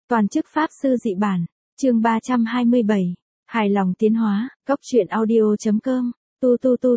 Toàn chức Pháp sư dị bản, chương 327, hài lòng tiến hóa, góc truyện audio.com, tu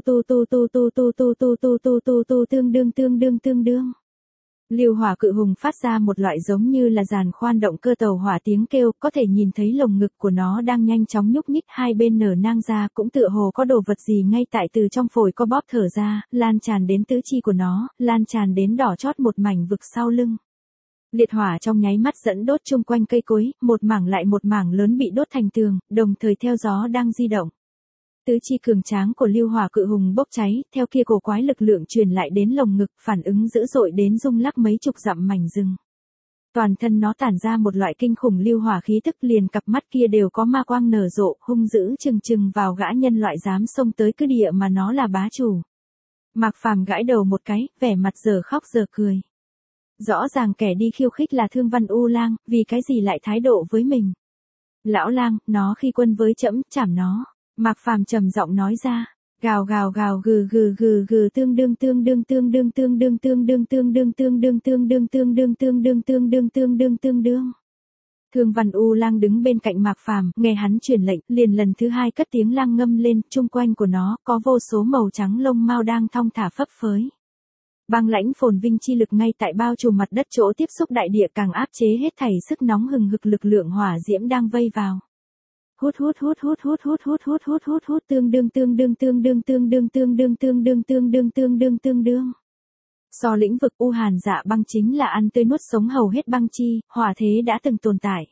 tương đương. Liêu hỏa cự hùng phát ra một loại giống như là giàn khoan động cơ tàu hỏa tiếng kêu, có thể nhìn thấy lồng ngực của nó đang nhanh chóng nhúc nhích, hai bên nở nang ra, cũng tựa hồ có đồ vật gì ngay tại từ trong phổi co bóp thở ra, lan tràn đến tứ chi của nó, lan tràn đến đỏ chót một mảnh vực sau lưng. Liệt hỏa trong nháy mắt dẫn đốt chung quanh cây cối, một mảng lại một mảng lớn bị đốt thành tường, đồng thời theo gió đang di động. Tứ chi cường tráng của Liêu hỏa cự hùng bốc cháy, theo kia cổ quái lực lượng truyền lại đến lồng ngực, phản ứng dữ dội đến rung lắc mấy chục dặm mảnh rừng. Toàn thân nó tản ra một loại kinh khủng lưu hỏa khí tức, liền cặp mắt kia đều có ma quang nở rộ, hung dữ chừng chừng vào gã nhân loại dám xông tới cứ địa mà nó là bá chủ. Mạc Phàm gãi đầu một cái, vẻ mặt giờ khóc giờ cười. Rõ ràng kẻ đi khiêu khích là Thương Văn U Lang, vì cái gì lại thái độ với mình? Lão lang, nó khi quân với trẫm, chảm nó. Mạc Phàm trầm giọng nói ra, gào gào gào gừ gừ gừ gừ tương đương. Thương Văn U Lang đứng bên cạnh Mạc Phàm, nghe hắn truyền lệnh, liền lần thứ hai cất tiếng lang ngâm lên, chung quanh của nó có vô số màu trắng lông mao đang thong thả phấp phới. Băng lãnh phồn vinh chi lực ngay tại bao trùm mặt đất chỗ tiếp xúc đại địa càng áp chế hết thảy sức nóng hừng hực lực lượng hỏa diễm đang vây vào. Hút tương đương. So lĩnh vực U Hàn Dạ băng chính là ăn tươi nuốt sống hầu hết băng chi, hỏa thế đã từng tồn tại.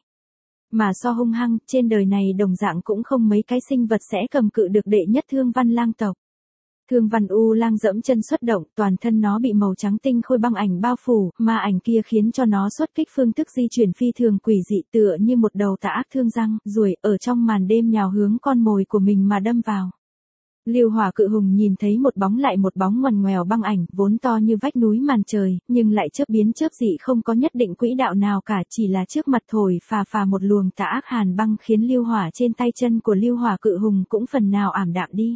Mà so hung hăng, trên đời này đồng dạng cũng không mấy cái sinh vật sẽ cầm cự được đệ nhất Thương Văn lang tộc. Thương Văn U Lang dẫm chân xuất động, toàn thân nó bị màu trắng tinh khôi băng ảnh bao phủ, ma ảnh kia khiến cho nó xuất kích phương thức di chuyển phi thường quỷ dị, tựa như một đầu tà ác thương răng, ruồi ở trong màn đêm nhào hướng con mồi của mình mà đâm vào. Liêu hỏa cự hùng nhìn thấy một bóng lại một bóng ngoằn ngoèo băng ảnh, vốn to như vách núi màn trời, nhưng lại chớp biến chớp dị không có nhất định quỹ đạo nào cả, chỉ là trước mặt thổi phà một luồng tà ác hàn băng khiến liêu hỏa trên tay chân của liêu hỏa cự hùng cũng phần nào ảm đạm đi.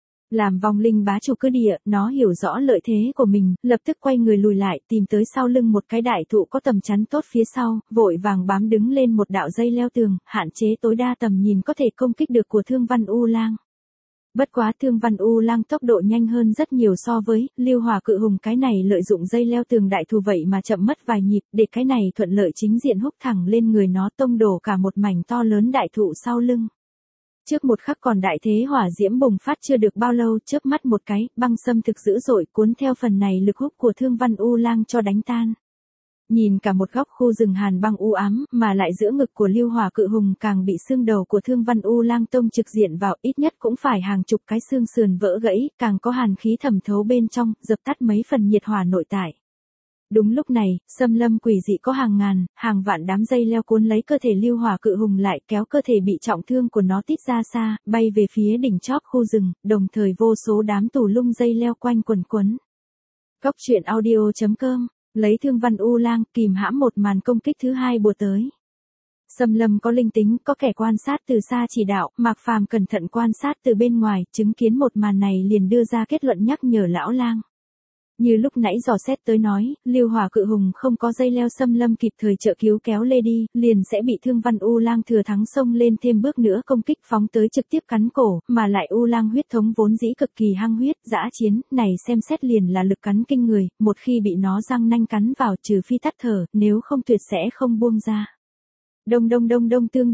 Làm vong linh bá chủ cứ địa, nó hiểu rõ lợi thế của mình, lập tức quay người lùi lại, tìm tới sau lưng một cái đại thụ có tầm chắn tốt phía sau, vội vàng bám đứng lên một đạo dây leo tường, hạn chế tối đa tầm nhìn có thể công kích được của Thương Văn U Lang. Bất quá Thương Văn U Lang tốc độ nhanh hơn rất nhiều so với Liêu hỏa cự hùng, cái này lợi dụng dây leo tường đại thụ vậy mà chậm mất vài nhịp, để cái này thuận lợi chính diện húc thẳng lên người nó, tông đổ cả một mảnh to lớn đại thụ sau lưng. Trước một khắc còn đại thế hỏa diễm bùng phát chưa được bao lâu, chớp mắt một cái, băng xâm thực dữ dội cuốn theo phần này lực hút của Thương Văn U Lang cho đánh tan. Nhìn cả một góc khu rừng hàn băng u ám, mà lại giữa ngực của Liêu hỏa cự hùng càng bị xương đầu của Thương Văn U Lang tông trực diện vào, ít nhất cũng phải hàng chục cái xương sườn vỡ gãy, càng có hàn khí thẩm thấu bên trong, dập tắt mấy phần nhiệt hỏa nội tại. Đúng lúc này, xâm lâm quỷ dị có hàng ngàn, hàng vạn đám dây leo cuốn lấy cơ thể Liêu hỏa cự hùng lại, kéo cơ thể bị trọng thương của nó tít ra xa, bay về phía đỉnh chóp khu rừng, đồng thời vô số đám tù lung dây leo quanh quấn. Góc truyện audio.com, lấy Thương Văn U Lang, kìm hãm một màn công kích thứ hai bùa tới. Xâm lâm có linh tính, có kẻ quan sát từ xa chỉ đạo, Mạc Phàm cẩn thận quan sát từ bên ngoài, chứng kiến một màn này liền đưa ra kết luận nhắc nhở lão lang. Như lúc nãy dò xét tới nói, Liêu hỏa cự hùng không có dây leo xâm lâm kịp thời trợ cứu kéo lê đi, liền sẽ bị Thương Văn U Lang thừa thắng xông lên thêm bước nữa công kích phóng tới trực tiếp cắn cổ, mà lại U Lang huyết thống vốn dĩ cực kỳ hăng huyết, dã chiến, này xem xét liền là lực cắn kinh người, một khi bị nó răng nanh cắn vào trừ phi tắt thở, nếu không tuyệt sẽ không buông ra. Đông tương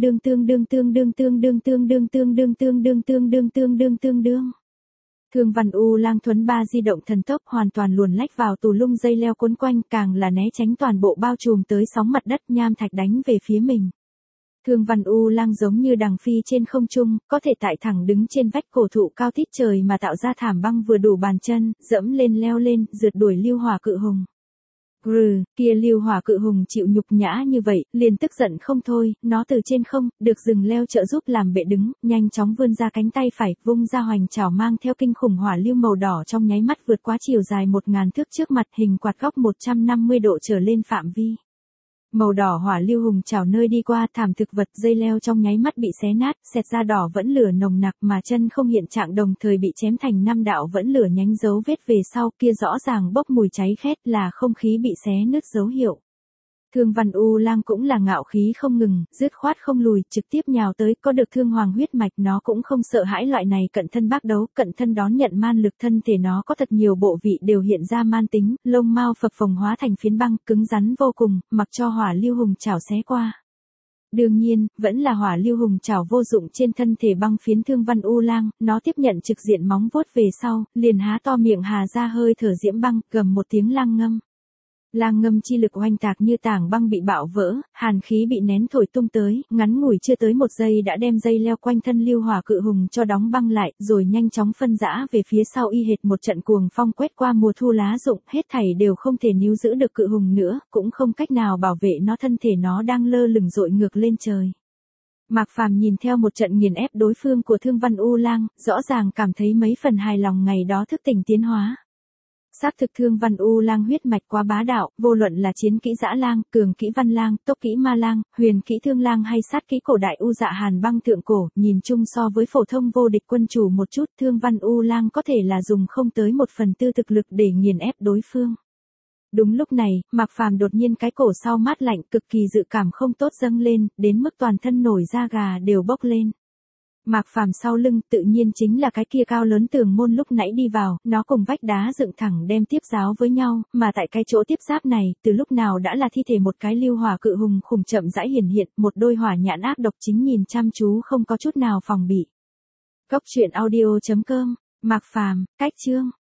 đương. Thương Văn U Lang thuấn ba di động thần tốc, hoàn toàn luồn lách vào tù lung dây leo cuốn quanh, càng là né tránh toàn bộ bao trùm tới sóng mặt đất nham thạch đánh về phía mình. Thương Văn U Lang giống như đằng phi trên không trung, có thể tại thẳng đứng trên vách cổ thụ cao tít trời mà tạo ra thảm băng vừa đủ bàn chân, dẫm lên leo lên, rượt đuổi Liêu hỏa cự hùng. Kia Liêu hỏa cự hùng chịu nhục nhã như vậy, liền tức giận không thôi, nó từ trên không, được rừng leo trợ giúp làm bệ đứng, nhanh chóng vươn ra cánh tay phải, vung ra hoành trảo mang theo kinh khủng hỏa lưu màu đỏ trong nháy mắt vượt quá chiều dài 1000 thước trước mặt, hình quạt góc 150 độ trở lên phạm vi. Màu đỏ hỏa lưu hùng trảo nơi đi qua, thảm thực vật dây leo trong nháy mắt bị xé nát, xẹt ra đỏ vẫn lửa nồng nặc, mà chân không hiện trạng đồng thời bị chém thành 5 đạo vẫn lửa nhánh dấu vết về sau, kia rõ ràng bốc mùi cháy khét, là không khí bị xé nứt dấu hiệu. Thương Văn U Lang cũng là ngạo khí không ngừng, dứt khoát không lùi, trực tiếp nhào tới, có được thương hoàng huyết mạch nó cũng không sợ hãi loại này cận thân bác đấu, cận thân đón nhận man lực, thân thể nó có thật nhiều bộ vị đều hiện ra man tính, lông mao phập phồng hóa thành phiến băng, cứng rắn vô cùng, mặc cho hỏa lưu hùng chảo xé qua. Đương nhiên, vẫn là hỏa lưu hùng chảo vô dụng trên thân thể băng phiến Thương Văn U Lang, nó tiếp nhận trực diện móng vuốt về sau, liền há to miệng hà ra hơi thở diễm băng, gầm một tiếng lang ngâm. Lang ngâm chi lực oanh tạc như tảng băng bị bạo vỡ, hàn khí bị nén thổi tung tới, ngắn ngủi chưa tới một giây đã đem dây leo quanh thân lưu hỏa cự hùng cho đóng băng lại, rồi nhanh chóng phân rã về phía sau y hệt một trận cuồng phong quét qua mùa thu lá rụng, hết thảy đều không thể níu giữ được cự hùng nữa, cũng không cách nào bảo vệ nó, thân thể nó đang lơ lửng dội ngược lên trời. Mạc Phàm nhìn theo một trận nghiền ép đối phương của Thương Văn U Lang, rõ ràng cảm thấy mấy phần hài lòng ngày đó thức tỉnh tiến hóa. Xác thực Thương Văn U Lang huyết mạch quá bá đạo, vô luận là chiến kỹ Dã Lang, cường kỹ Văn Lang, tốc kỹ Ma Lang, huyền kỹ Thương Lang hay sát kỹ cổ đại U Dạ Hàn Băng thượng cổ, nhìn chung so với phổ thông vô địch quân chủ một chút, Thương Văn U Lang có thể là dùng không tới 1/4 thực lực để nghiền ép đối phương. Đúng lúc này, Mạc Phàm đột nhiên cái cổ sau mát lạnh, cực kỳ dự cảm không tốt dâng lên, đến mức toàn thân nổi da gà đều bốc lên. Mạc Phàm sau lưng tự nhiên chính là cái kia cao lớn tường môn lúc nãy đi vào, nó cùng vách đá dựng thẳng đem tiếp giáo với nhau, mà tại cái chỗ tiếp giáp này, từ lúc nào đã là thi thể một cái lưu hỏa cự hùng khủng chậm rãi hiển hiện, một đôi hỏa nhãn ác độc chính nhìn chăm chú không có chút nào phòng bị. Cốc truyện audio.com, Mạc Phàm, cách chương.